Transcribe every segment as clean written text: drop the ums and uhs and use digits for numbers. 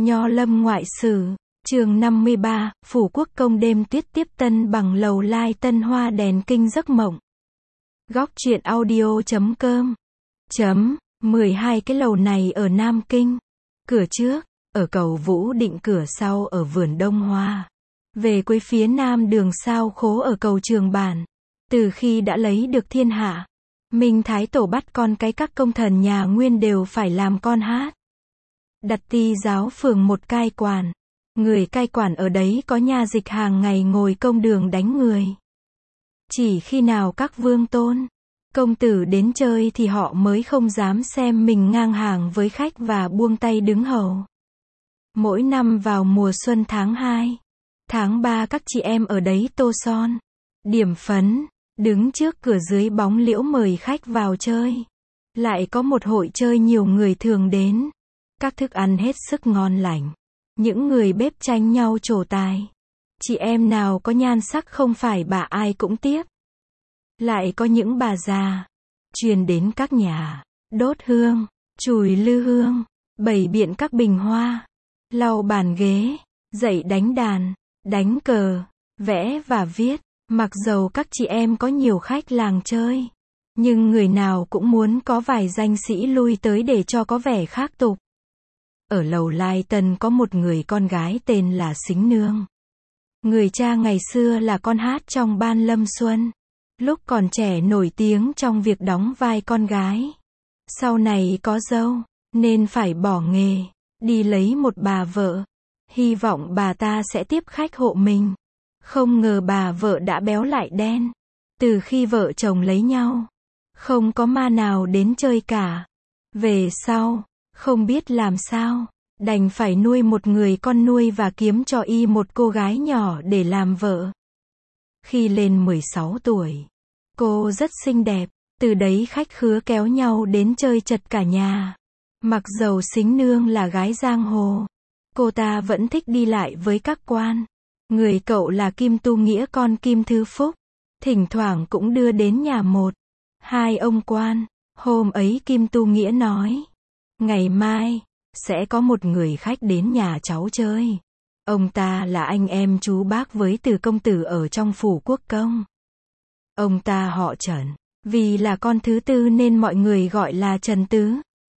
Nho Lâm Ngoại Sử, chương 53, Phủ Quốc Công đêm tuyết tiếp tân bằng lầu lai tân hoa đèn kinh giấc mộng. Góc truyện audio.com 12 cái lầu này ở Nam Kinh. Cửa trước, ở cầu Vũ Định, cửa sau ở vườn Đông Hoa. Về cuối phía nam đường Sao Khố ở cầu Trường Bản. Từ khi đã lấy được thiên hạ, Minh Thái Tổ bắt con cái các công thần nhà Nguyên đều phải làm con hát. Đặt Ti giáo phường một cai quản. Người cai quản ở đấy có nha dịch hàng ngày ngồi công đường đánh người. Chỉ khi nào các vương tôn, công tử đến chơi thì họ mới không dám xem mình ngang hàng với khách và buông tay đứng hầu. Mỗi năm vào mùa xuân tháng 2, tháng 3 các chị em ở đấy tô son, điểm phấn, đứng trước cửa dưới bóng liễu mời khách vào chơi. Lại có một hội chơi nhiều người thường đến. Các thức ăn hết sức ngon lành. Những người bếp tranh nhau trổ tài. Chị em nào có nhan sắc không phải bà ai cũng tiếp. Lại có những bà già truyền đến các nhà, đốt hương, chùi lư hương, bày biện các bình hoa, lau bàn ghế, dạy đánh đàn, đánh cờ, vẽ và viết. Mặc dầu các chị em có nhiều khách làng chơi, nhưng người nào cũng muốn có vài danh sĩ lui tới để cho có vẻ khác tục. Ở lầu Lai Tân có một người con gái tên là Sính Nương. Người cha ngày xưa là con hát trong ban Lâm Xuân. Lúc còn trẻ nổi tiếng trong việc đóng vai con gái. Sau này có dâu, nên phải bỏ nghề, đi lấy một bà vợ. Hy vọng bà ta sẽ tiếp khách hộ mình. Không ngờ bà vợ đã béo lại đen. Từ khi vợ chồng lấy nhau, không có ma nào đến chơi cả. Về sau, không biết làm sao, đành phải nuôi một người con nuôi và kiếm cho y một cô gái nhỏ để làm vợ. Khi lên 16 tuổi, cô rất xinh đẹp, từ đấy khách khứa kéo nhau đến chơi chật cả nhà. Mặc dầu Sính Nương là gái giang hồ, cô ta vẫn thích đi lại với các quan. Người cậu là Kim Tu Nghĩa con Kim Thư Phúc, thỉnh thoảng cũng đưa đến nhà một, hai ông quan. Hôm ấy Kim Tu Nghĩa nói, ngày mai sẽ có một người khách đến nhà cháu chơi. Ông ta là anh em chú bác với Từ công tử ở trong phủ Quốc Công. Ông ta họ Trần, vì là con thứ tư nên mọi người gọi là Trần Tứ.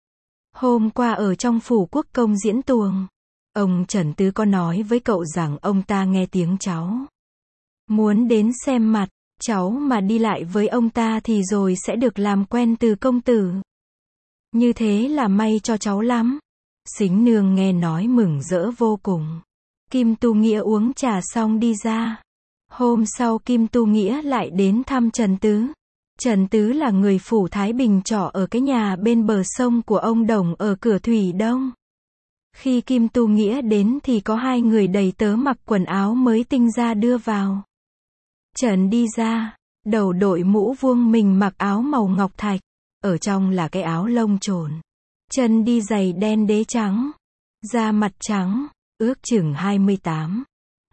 Hôm qua ở trong phủ Quốc Công diễn tuồng, ông Trần Tứ có nói với cậu rằng ông ta nghe tiếng cháu, muốn đến xem mặt. Cháu mà đi lại với ông ta thì rồi sẽ được làm quen Từ công tử. Như thế là may cho cháu lắm. Sính Nương nghe nói mừng rỡ vô cùng. Kim Tu Nghĩa uống trà xong đi ra. Hôm sau Kim Tu Nghĩa lại đến thăm Trần Tứ. Trần Tứ là người phủ Thái Bình trọ ở cái nhà bên bờ sông của ông Đồng ở cửa Thủy Đông. Khi Kim Tu Nghĩa đến thì có hai người đầy tớ mặc quần áo mới tinh ra đưa vào. Trần đi ra, đầu đội mũ vuông, mình mặc áo màu ngọc thạch, ở trong là cái áo lông trồn. Chân đi giày đen đế trắng, da mặt trắng, ước chừng 28,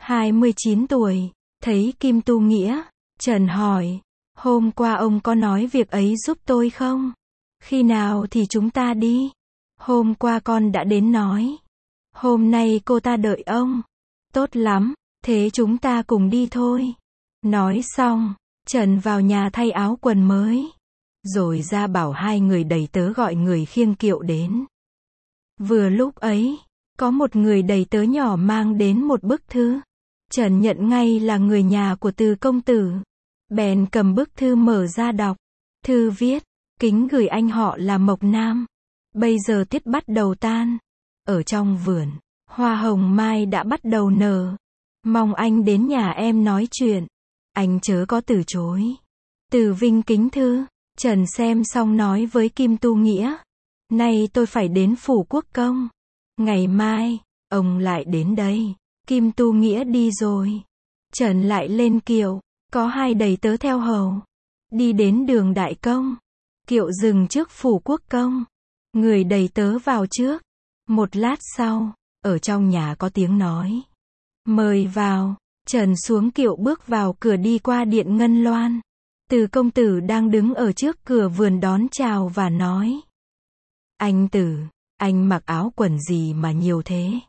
29 tuổi. Thấy Kim Tu Nghĩa, Trần hỏi, hôm qua ông có nói việc ấy giúp tôi không? Khi nào thì chúng ta đi? Hôm qua con đã đến nói. Hôm nay cô ta đợi ông. Tốt lắm, thế chúng ta cùng đi thôi. Nói xong, Trần vào nhà thay áo quần mới. Rồi ra bảo hai người đầy tớ gọi người khiêng kiệu đến. Vừa lúc ấy, có một người đầy tớ nhỏ mang đến một bức thư. Trần nhận ngay là người nhà của Từ công tử. Bèn cầm bức thư mở ra đọc. Thư viết, kính gửi anh họ là Mộc Nam. Bây giờ tiết bắt đầu tan. Ở trong vườn, hoa hồng mai đã bắt đầu nở. Mong anh đến nhà em nói chuyện. Anh chớ có từ chối. Từ Vinh kính thư. Trần xem xong nói với Kim Tu Nghĩa, nay tôi phải đến phủ Quốc Công. Ngày mai, ông lại đến đây. Kim Tu Nghĩa đi rồi. Trần lại lên kiệu, có hai đầy tớ theo hầu. Đi đến đường Đại Công. Kiệu dừng trước phủ Quốc Công. Người đầy tớ vào trước. Một lát sau, ở trong nhà có tiếng nói, mời vào. Trần xuống kiệu bước vào cửa, đi qua điện Ngân Loan. Từ công tử đang đứng ở trước cửa vườn đón chào và nói, anh Từ, anh mặc áo quần gì mà nhiều thế?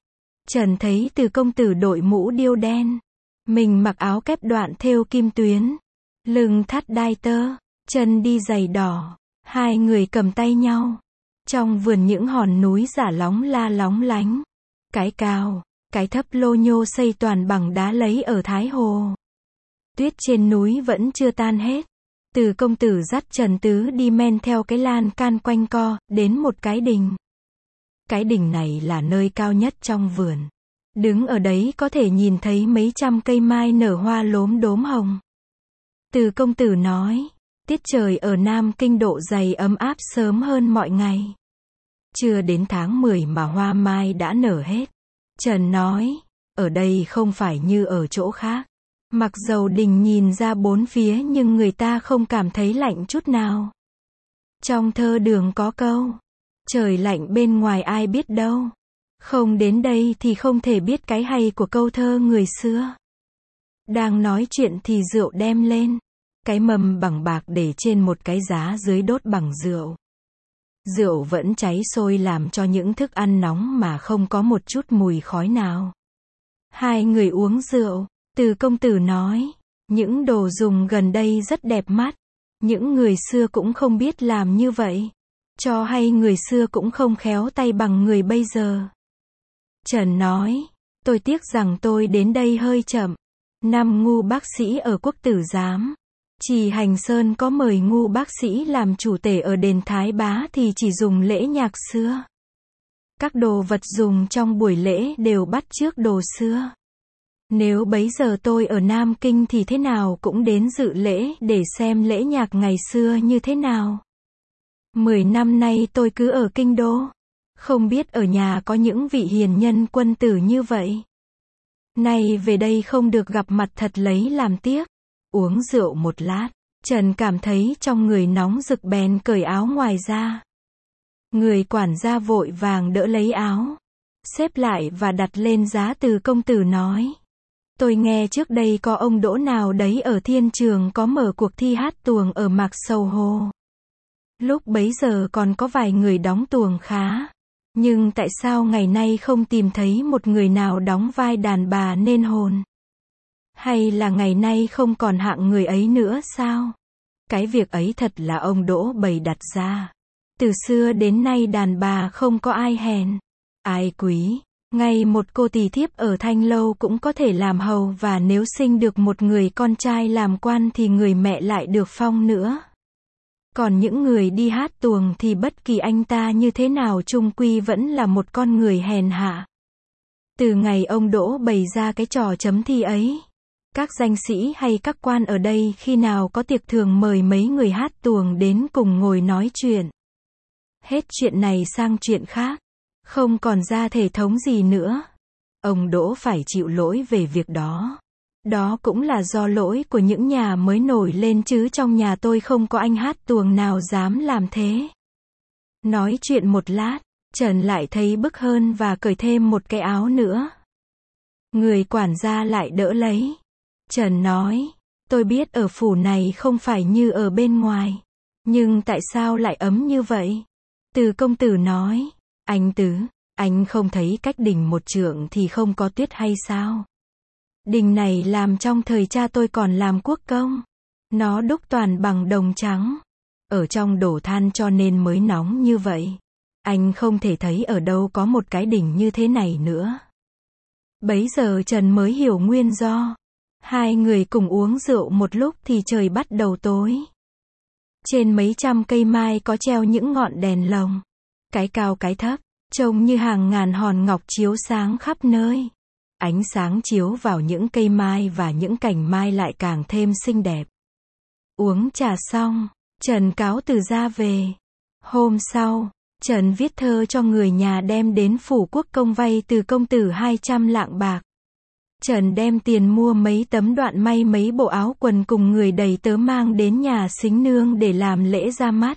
Trần thấy Từ công tử đội mũ điêu đen. Mình mặc áo kép đoạn thêu kim tuyến. Lưng thắt đai tơ. Chân đi giày đỏ. Hai người cầm tay nhau. Trong vườn những hòn núi giả lóng la lóng lánh. Cái cao, cái thấp lô nhô xây toàn bằng đá lấy ở Thái Hồ. Tuyết trên núi vẫn chưa tan hết. Từ công tử dắt Trần Tứ đi men theo cái lan can quanh co, đến một cái đình. Cái đình này là nơi cao nhất trong vườn. Đứng ở đấy có thể nhìn thấy mấy trăm cây mai nở hoa lốm đốm hồng. Từ công tử nói, tiết trời ở Nam Kinh độ dày ấm áp sớm hơn mọi ngày. Chưa đến tháng 10 mà hoa mai đã nở hết. Trần nói, ở đây không phải như ở chỗ khác. Mặc dầu đình nhìn ra bốn phía nhưng người ta không cảm thấy lạnh chút nào. Trong thơ Đường có câu, trời lạnh bên ngoài ai biết đâu. Không đến đây thì không thể biết cái hay của câu thơ người xưa. Đang nói chuyện thì rượu đem lên. Cái mâm bằng bạc để trên một cái giá dưới đốt bằng rượu. Rượu vẫn cháy sôi làm cho những thức ăn nóng mà không có một chút mùi khói nào. Hai người uống rượu, Từ công tử nói, những đồ dùng gần đây rất đẹp mắt. Những người xưa cũng không biết làm như vậy. Cho hay người xưa cũng không khéo tay bằng người bây giờ. Trần nói, tôi tiếc rằng tôi đến đây hơi chậm. Năm ngu bác sĩ ở Quốc Tử Giám. Trì Hành Sơn có mời ngu bác sĩ làm chủ tể ở đền Thái Bá thì chỉ dùng lễ nhạc xưa. Các đồ vật dùng trong buổi lễ đều bắt chước đồ xưa. Nếu bấy giờ tôi ở Nam Kinh thì thế nào cũng đến dự lễ để xem lễ nhạc ngày xưa như thế nào. 10 năm nay tôi cứ ở Kinh Đô. Không biết ở nhà có những vị hiền nhân quân tử như vậy. Nay về đây không được gặp mặt thật lấy làm tiếc. Uống rượu một lát, Trần cảm thấy trong người nóng rực bèn cởi áo ngoài ra. Người quản gia vội vàng đỡ lấy áo, xếp lại và đặt lên giá. Từ công tử nói, tôi nghe trước đây có ông Đỗ nào đấy ở Thiên Trường có mở cuộc thi hát tuồng ở Mạc Sầu Hồ. Lúc bấy giờ còn có vài người đóng tuồng khá. Nhưng tại sao ngày nay không tìm thấy một người nào đóng vai đàn bà nên hồn? Hay là ngày nay không còn hạng người ấy nữa sao? Cái việc ấy thật là ông Đỗ bày đặt ra. Từ xưa đến nay đàn bà không có ai hèn, ai quý. Ngay một cô tỳ thiếp ở Thanh Lâu cũng có thể làm hầu, và nếu sinh được một người con trai làm quan thì người mẹ lại được phong nữa. Còn những người đi hát tuồng thì bất kỳ anh ta như thế nào chung quy vẫn là một con người hèn hạ. Từ ngày ông Đỗ bày ra cái trò chấm thi ấy, các danh sĩ hay các quan ở đây khi nào có tiệc thường mời mấy người hát tuồng đến cùng ngồi nói chuyện. Hết chuyện này sang chuyện khác, không còn ra thể thống gì nữa. Ông Đỗ phải chịu lỗi về việc đó. Đó cũng là do lỗi của những nhà mới nổi lên chứ trong nhà tôi không có anh hát tuồng nào dám làm thế. Nói chuyện một lát, Trần lại thấy bức hơn và cởi thêm một cái áo nữa. Người quản gia lại đỡ lấy. Trần nói, tôi biết ở phủ này không phải như ở bên ngoài. Nhưng tại sao lại ấm như vậy? Từ công tử nói, anh Tứ, anh không thấy cách đình một trượng thì không có tuyết hay sao? Đình này làm trong thời cha tôi còn làm quốc công. Nó đúc toàn bằng đồng trắng. Ở trong đổ than cho nên mới nóng như vậy. Anh không thể thấy ở đâu có một cái đình như thế này nữa. Bấy giờ Trần mới hiểu nguyên do. Hai người cùng uống rượu một lúc thì trời bắt đầu tối. Trên mấy trăm cây mai có treo những ngọn đèn lồng. Cái cao cái thấp, trông như hàng ngàn hòn ngọc chiếu sáng khắp nơi. Ánh sáng chiếu vào những cây mai và những cành mai lại càng thêm xinh đẹp. Uống trà xong, Trần cáo từ ra về. Hôm sau, Trần viết thơ cho người nhà đem đến phủ quốc công vay từ công tử 200 lạng bạc. Trần đem tiền mua mấy tấm đoạn may mấy bộ áo quần cùng người đầy tớ mang đến nhà Sính Nương để làm lễ ra mắt.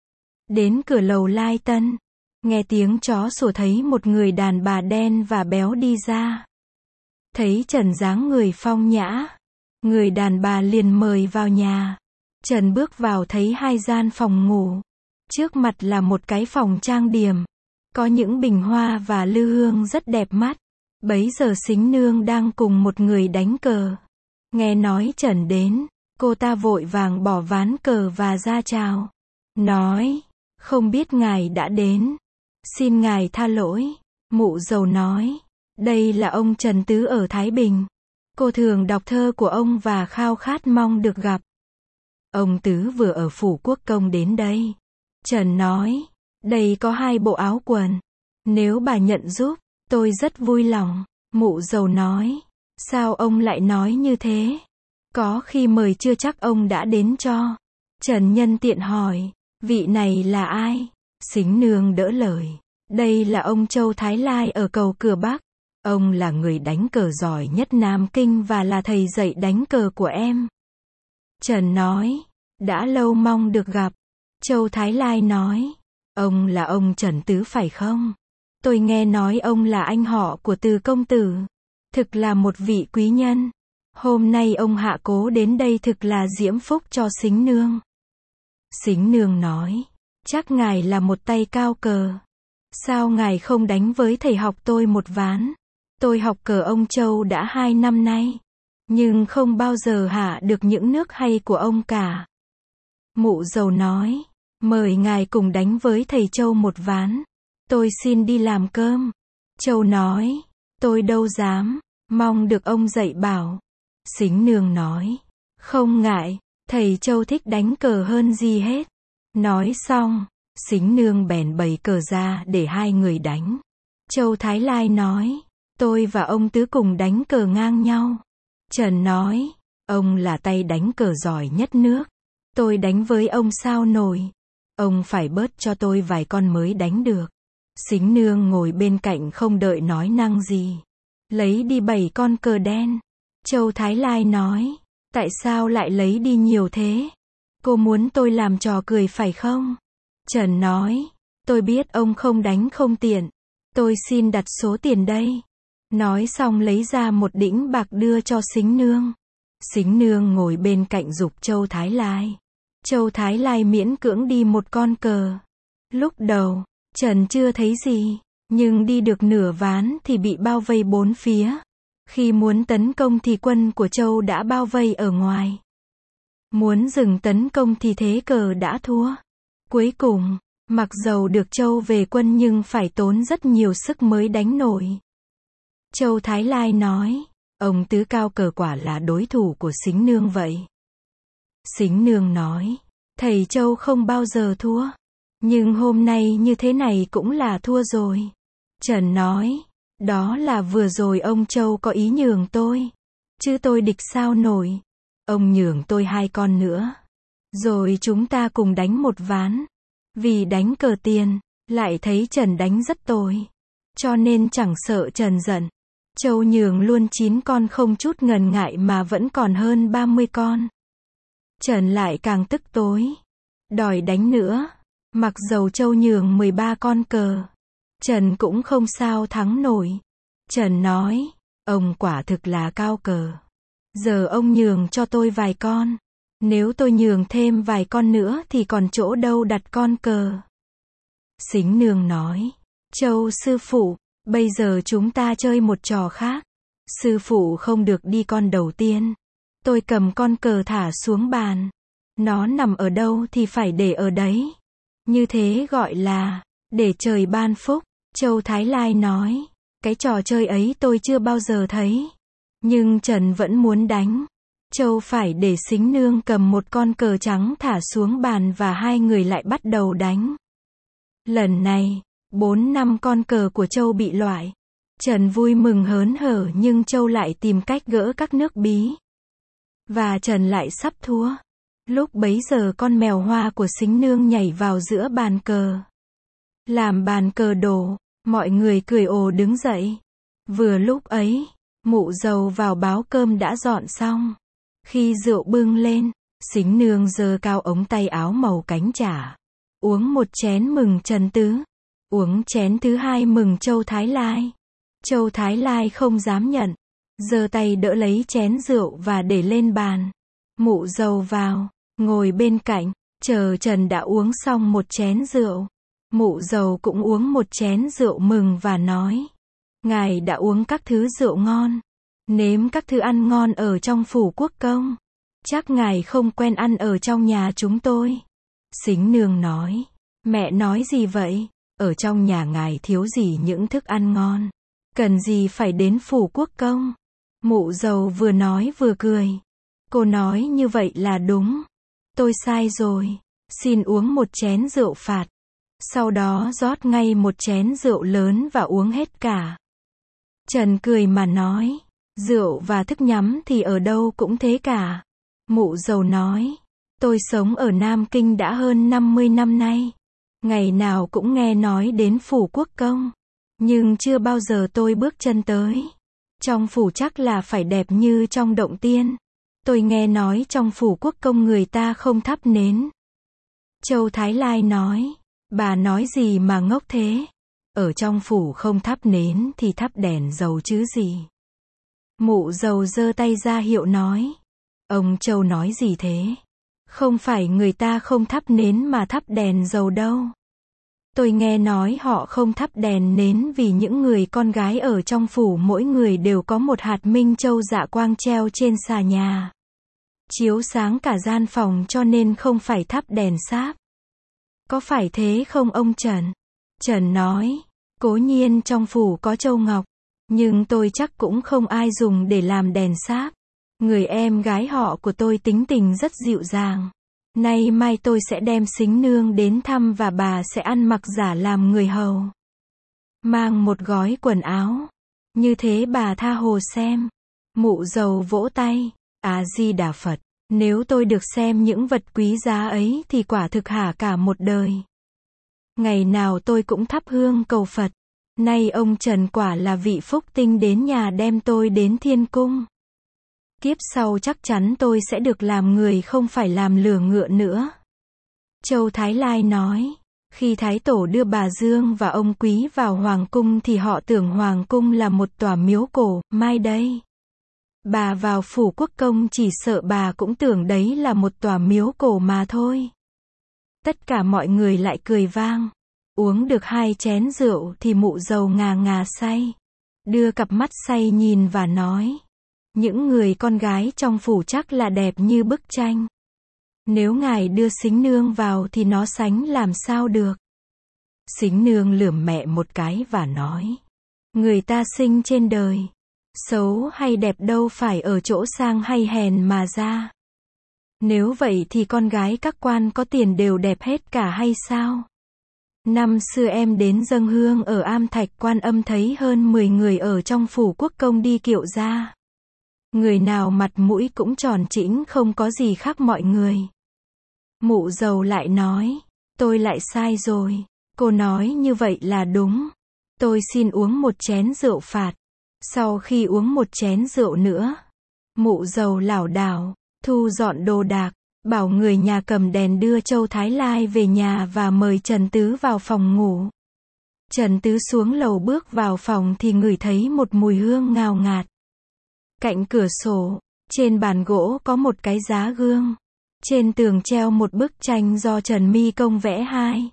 Đến cửa lầu Lai Tân, nghe tiếng chó sủa thấy một người đàn bà đen và béo đi ra. Thấy Trần dáng người phong nhã, người đàn bà liền mời vào nhà. Trần bước vào thấy hai gian phòng ngủ. Trước mặt là một cái phòng trang điểm, có những bình hoa và lư hương rất đẹp mắt. Bấy giờ Sính Nương đang cùng một người đánh cờ. Nghe nói Trần đến, cô ta vội vàng bỏ ván cờ và ra chào. Nói, không biết ngài đã đến. Xin ngài tha lỗi. Mụ dầu nói, đây là ông Trần Tứ ở Thái Bình. Cô thường đọc thơ của ông và khao khát mong được gặp. Ông Tứ vừa ở Phủ Quốc Công đến đây. Trần nói, đây có 2 bộ áo quần. Nếu bà nhận giúp, tôi rất vui lòng. Mụ dầu nói, sao ông lại nói như thế? Có khi mời chưa chắc ông đã đến cho. Trần nhân tiện hỏi, vị này là ai? Sính Nương đỡ lời, đây là ông Châu Thái Lai ở Cầu Cửa Bắc. Ông là người đánh cờ giỏi nhất Nam Kinh và là thầy dạy đánh cờ của em. Trần nói, đã lâu mong được gặp. Châu Thái Lai nói, ông là ông Trần Tứ phải không? Tôi nghe nói ông là anh họ của Từ công tử. Thực là một vị quý nhân. Hôm nay ông hạ cố đến đây thực là diễm phúc cho Sính Nương. Sính Nương nói, chắc ngài là một tay cao cờ. Sao ngài không đánh với thầy học tôi một ván? Tôi học cờ ông Châu đã 2 năm nay, nhưng không bao giờ hạ được những nước hay của ông cả. Mụ dầu nói, mời ngài cùng đánh với thầy Châu một ván. Tôi xin đi làm cơm. Châu nói, tôi đâu dám, mong được ông dạy bảo. Sính Nương nói, không ngại, thầy Châu thích đánh cờ hơn gì hết. Nói xong, Sính Nương bèn bày cờ ra để 2 người đánh. Châu Thái Lai nói, tôi và ông Tứ cùng đánh cờ ngang nhau. Trần nói, ông là tay đánh cờ giỏi nhất nước. Tôi đánh với ông sao nổi. Ông phải bớt cho tôi vài con mới đánh được. Sính Nương ngồi bên cạnh không đợi nói năng gì. Lấy đi 7 con cờ đen. Châu Thái Lai nói, tại sao lại lấy đi nhiều thế? Cô muốn tôi làm trò cười phải không? Trần nói, tôi biết ông không đánh không tiện. Tôi xin đặt số tiền đây. Nói xong lấy ra một đĩnh bạc đưa cho Sính Nương. Sính Nương ngồi bên cạnh giục Châu Thái Lai. Châu Thái Lai miễn cưỡng đi một con cờ. Lúc đầu, Trần chưa thấy gì, nhưng đi được nửa ván thì bị bao vây 4 phía. Khi muốn tấn công thì quân của Châu đã bao vây ở ngoài. Muốn dừng tấn công thì thế cờ đã thua. Cuối cùng, mặc dầu được Châu về quân nhưng phải tốn rất nhiều sức mới đánh nổi. Châu Thái Lai nói, ông Tứ cao cờ quả là đối thủ của Sính Nương vậy. Sính Nương nói, thầy Châu không bao giờ thua. Nhưng hôm nay như thế này cũng là thua rồi. Trần nói, đó là vừa rồi ông Châu có ý nhường tôi. Chứ tôi địch sao nổi. Ông nhường tôi 2 con nữa. Rồi chúng ta cùng đánh một ván. Vì đánh cờ tiền, lại thấy Trần đánh rất tồi. Cho nên chẳng sợ Trần giận. Châu nhường luôn 9 con không chút ngần ngại mà vẫn còn hơn 30 con. Trần lại càng tức tối. Đòi đánh nữa. Mặc dầu Châu nhường 13 con cờ. Trần cũng không sao thắng nổi. Trần nói, ông quả thực là cao cờ. Giờ ông nhường cho tôi vài con. Nếu tôi nhường thêm vài con nữa thì còn chỗ đâu đặt con cờ. Sính Nương nói, Châu sư phụ, bây giờ chúng ta chơi một trò khác. Sư phụ không được đi con đầu tiên. Tôi cầm con cờ thả xuống bàn. Nó nằm ở đâu thì phải để ở đấy. Như thế gọi là, để trời ban phúc. Châu Thái Lai nói, cái trò chơi ấy tôi chưa bao giờ thấy. Nhưng Trần vẫn muốn đánh. Châu phải để Sính Nương cầm một con cờ trắng thả xuống bàn và 2 người lại bắt đầu đánh. Lần này, 4-5 con cờ của Châu bị loại. Trần vui mừng hớn hở nhưng Châu lại tìm cách gỡ các nước bí. Và Trần lại sắp thua. Lúc bấy giờ con mèo hoa của Sính Nương nhảy vào giữa bàn cờ. Làm bàn cờ đổ, mọi người cười ồ đứng dậy. Vừa lúc ấy, mụ dầu vào báo cơm đã dọn xong. Khi rượu bưng lên, Sính Nương giơ cao ống tay áo màu cánh chả. Uống một chén mừng Trần Tứ. Uống chén thứ 2 mừng Châu Thái Lai. Châu Thái Lai không dám nhận. Giơ tay đỡ lấy chén rượu và để lên bàn. Mụ dầu vào, ngồi bên cạnh, chờ Trần đã uống xong một chén rượu. Mụ dầu cũng uống một chén rượu mừng và nói. Ngài đã uống các thứ rượu ngon, nếm các thứ ăn ngon ở trong phủ quốc công. Chắc ngài không quen ăn ở trong nhà chúng tôi. Sính nương nói. Mẹ nói gì vậy? Ở trong nhà ngài thiếu gì những thức ăn ngon. Cần gì phải đến phủ quốc công? Mụ dâu vừa nói vừa cười. Cô nói như vậy là đúng. Tôi sai rồi. Xin uống một chén rượu phạt. Sau đó rót ngay một chén rượu lớn và uống hết cả. Trần cười mà nói. Rượu và thức nhắm thì ở đâu cũng thế cả. Mụ dâu nói. Tôi sống ở Nam Kinh đã hơn 50 năm nay. Ngày nào cũng nghe nói đến phủ quốc công. Nhưng chưa bao giờ tôi bước chân tới. Trong phủ chắc là phải đẹp như trong động tiên. Tôi nghe nói trong phủ quốc công người ta không thắp nến. Châu Thái Lai nói. Bà nói gì mà ngốc thế? Ở trong phủ không thắp nến thì thắp đèn dầu chứ gì. Mụ dâu giơ tay ra hiệu nói. Ông Châu nói gì thế? Không phải người ta không thắp nến mà thắp đèn dầu đâu. Tôi nghe nói họ không thắp đèn nến vì những người con gái ở trong phủ mỗi người đều có một hạt minh châu dạ quang treo trên xà nhà. Chiếu sáng cả gian phòng cho nên không phải thắp đèn sáp. Có phải thế không ông Trần? Trần nói, cố nhiên trong phủ có châu ngọc, nhưng tôi chắc cũng không ai dùng để làm đèn sáp. Người em gái họ của tôi tính tình rất dịu dàng. Nay mai tôi sẽ đem Sính nương đến thăm và bà sẽ ăn mặc giả làm người hầu. Mang một gói quần áo. Như thế bà tha hồ xem. Mụ dâu vỗ tay. A Di Đà Phật. Nếu tôi được xem những vật quý giá ấy thì quả thực hả cả một đời. Ngày nào tôi cũng thắp hương cầu Phật. Nay ông Trần quả là vị phúc tinh đến nhà đem tôi đến thiên cung. Kiếp sau chắc chắn tôi sẽ được làm người không phải làm lừa ngựa nữa. Châu Thái Lai nói. Khi Thái Tổ đưa bà Dương và ông Quý vào Hoàng cung thì họ tưởng Hoàng cung là một tòa miếu cổ, mai đây. Bà vào phủ quốc công chỉ sợ bà cũng tưởng đấy là một tòa miếu cổ mà thôi. Tất cả mọi người lại cười vang. Uống được 2 chén rượu thì mụ dâu ngà ngà say. Đưa cặp mắt say nhìn và nói. Những người con gái trong phủ chắc là đẹp như bức tranh. Nếu ngài đưa Sính nương vào thì nó sánh làm sao được. Sính nương lườm mẹ một cái và nói. Người ta sinh trên đời. Xấu hay đẹp đâu phải ở chỗ sang hay hèn mà ra. Nếu vậy thì con gái các quan có tiền đều đẹp hết cả hay sao? Năm xưa em đến dâng hương ở Am Thạch Quan Âm thấy hơn 10 người ở trong phủ quốc công đi kiệu ra. Người nào mặt mũi cũng tròn trĩnh không có gì khác mọi người. Mụ dâu lại nói, tôi lại sai rồi. Cô nói như vậy là đúng. Tôi xin uống một chén rượu phạt. Sau khi uống một chén rượu nữa, mụ dâu lảo đảo, thu dọn đồ đạc, bảo người nhà cầm đèn đưa Châu Thái Lai về nhà và mời Trần Tứ vào phòng ngủ. Trần Tứ xuống lầu bước vào phòng thì ngửi thấy một mùi hương ngào ngạt. Cạnh cửa sổ, trên bàn gỗ có một cái giá gương. Trên tường treo một bức tranh do Trần Mi Công vẽ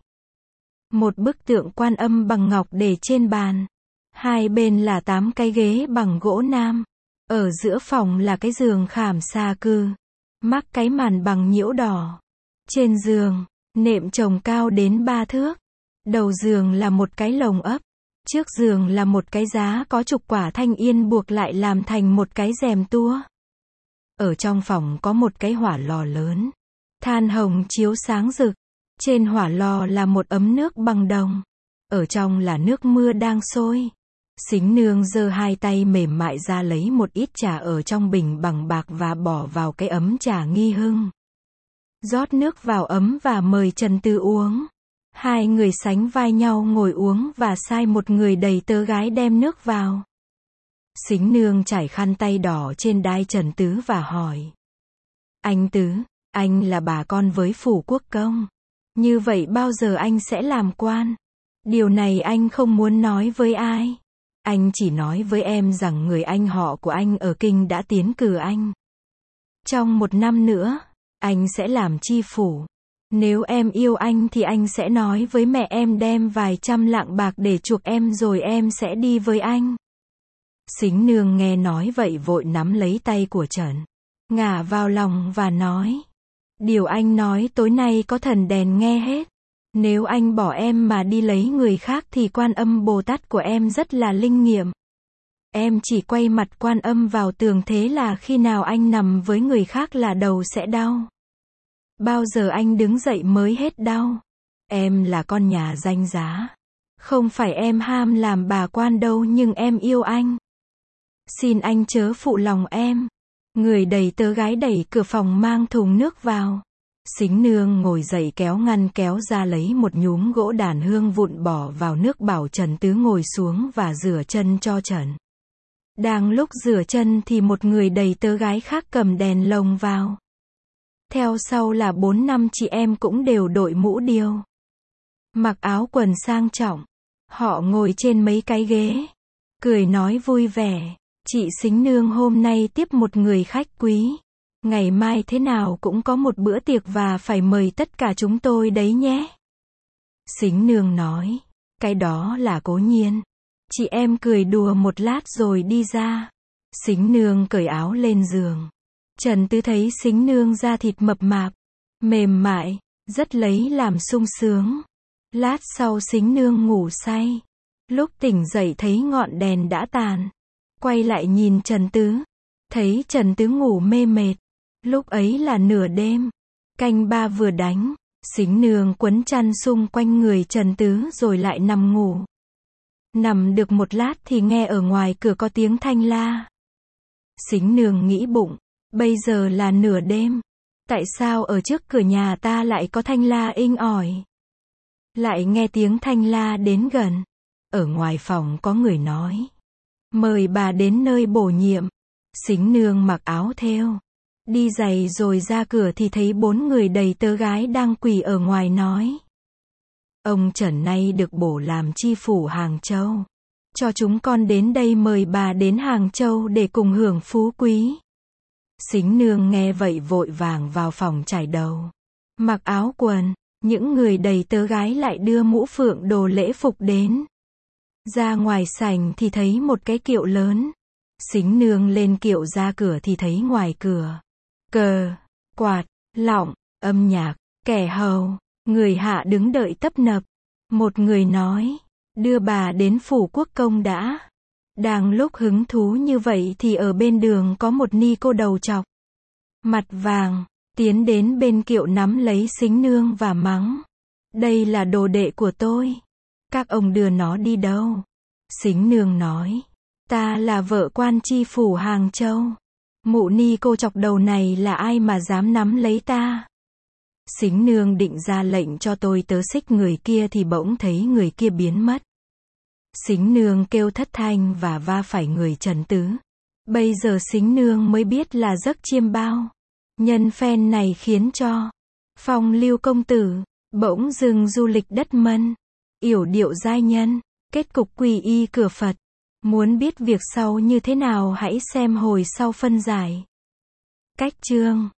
một bức tượng Quan Âm bằng ngọc để trên bàn. Hai bên là 8 cái ghế bằng gỗ nam. Ở giữa phòng là cái giường khảm xà cừ. Mắc cái màn bằng nhiễu đỏ. Trên giường, nệm chồng cao đến 3 thước. Đầu giường là một cái lồng ấp. Trước giường là một cái giá có trục quả thanh yên buộc lại làm thành một cái rèm tua. Ở trong phòng có một cái hỏa lò lớn. Than hồng chiếu sáng rực. Trên hỏa lò là một ấm nước bằng đồng. Ở trong là nước mưa đang sôi. Sính nương giơ 2 tay mềm mại ra lấy một ít trà ở trong bình bằng bạc và bỏ vào cái ấm trà nghi hưng. Rót nước vào ấm và mời Trần Tứ uống. 2 người sánh vai nhau ngồi uống và sai một người đầy tớ gái đem nước vào. Sính nương trải khăn tay đỏ trên đai Trần Tứ và hỏi. Anh Tứ, anh là bà con với phủ quốc công. Như vậy bao giờ anh sẽ làm quan? Điều này anh không muốn nói với ai. Anh chỉ nói với em rằng người anh họ của anh ở kinh đã tiến cử anh. Trong 1 năm nữa, anh sẽ làm chi phủ. Nếu em yêu anh thì anh sẽ nói với mẹ em đem vài trăm lạng bạc để chuộc em rồi em sẽ đi với anh. Sính Nương nghe nói vậy vội nắm lấy tay của Trần, ngả vào lòng và nói. Điều anh nói tối nay có thần đèn nghe hết. Nếu anh bỏ em mà đi lấy người khác thì Quan Âm Bồ Tát của em rất là linh nghiệm. Em chỉ quay mặt Quan Âm vào tường, thế là khi nào anh nằm với người khác là đầu sẽ đau. Bao giờ anh đứng dậy mới hết đau. Em là con nhà danh giá. Không phải em ham làm bà quan đâu, nhưng em yêu anh. Xin anh chớ phụ lòng em. Người đầy tớ gái đẩy cửa phòng mang thùng nước vào. Sính Nương ngồi dậy kéo ngăn kéo ra lấy một nhúm gỗ đàn hương vụn bỏ vào nước, bảo Trần Tứ ngồi xuống và rửa chân cho Trần. Đang lúc rửa chân thì một người đầy tớ gái khác cầm đèn lồng vào. Theo sau là 4-5 chị em cũng đều đội mũ điêu, mặc áo quần sang trọng. Họ ngồi trên mấy cái ghế, cười nói vui vẻ. Chị Sính Nương hôm nay tiếp một người khách quý. Ngày mai thế nào cũng có một bữa tiệc và phải mời tất cả chúng tôi đấy nhé. Sính Nương nói. Cái đó là cố nhiên. Chị em cười đùa một lát rồi đi ra. Sính Nương cởi áo lên giường. Trần Tứ thấy Sính Nương da thịt mập mạp, mềm mại, rất lấy làm sung sướng. Lát sau Sính Nương ngủ say. Lúc tỉnh dậy thấy ngọn đèn đã tàn. Quay lại nhìn Trần Tứ. Thấy Trần Tứ ngủ mê mệt. Lúc ấy là nửa đêm. Canh 3 vừa đánh. Sính Nương quấn chăn xung quanh người Trần Tứ rồi lại nằm ngủ. Nằm được một lát thì nghe ở ngoài cửa có tiếng thanh la. Sính Nương nghĩ bụng. Bây giờ là nửa đêm. Tại sao ở trước cửa nhà ta lại có thanh la inh ỏi? Lại nghe tiếng thanh la đến gần. Ở ngoài phòng có người nói. Mời bà đến nơi bổ nhiệm. Sính Nương mặc áo thêu, đi giày rồi ra cửa thì thấy 4 người đầy tớ gái đang quỳ ở ngoài nói. Ông Trần nay được bổ làm chi phủ Hàng Châu. Cho chúng con đến đây mời bà đến Hàng Châu để cùng hưởng phú quý. Sính Nương nghe vậy vội vàng vào phòng chải đầu, mặc áo quần. Những người đầy tớ gái lại đưa mũ phượng đồ lễ phục đến. Ra ngoài sảnh thì thấy một cái kiệu lớn. Sính Nương lên kiệu ra cửa thì thấy ngoài cửa cờ, quạt, lọng, âm nhạc, kẻ hầu, người hạ đứng đợi tấp nập. Một người nói, đưa bà đến phủ quốc công đã. Đang lúc hứng thú như vậy thì ở bên đường có một ni cô đầu trọc, mặt vàng, tiến đến bên kiệu nắm lấy Sính Nương và mắng. Đây là đồ đệ của tôi. Các ông đưa nó đi đâu? Sính Nương nói. Ta là vợ quan tri phủ Hàng Châu. Mụ ni cô chọc đầu này là ai mà dám nắm lấy ta? Sính Nương định ra lệnh cho tôi tớ xích người kia thì bỗng thấy người kia biến mất. Sính Nương kêu thất thanh và va phải người Trần Tứ. Bây giờ Sính Nương mới biết là giấc chiêm bao. Nhân phen này khiến cho Phong Lưu công tử bỗng dừng du lịch đất Mân, yểu điệu giai nhân, kết cục quy y cửa Phật. Muốn biết việc sau như thế nào hãy xem hồi sau phân giải. Cách chương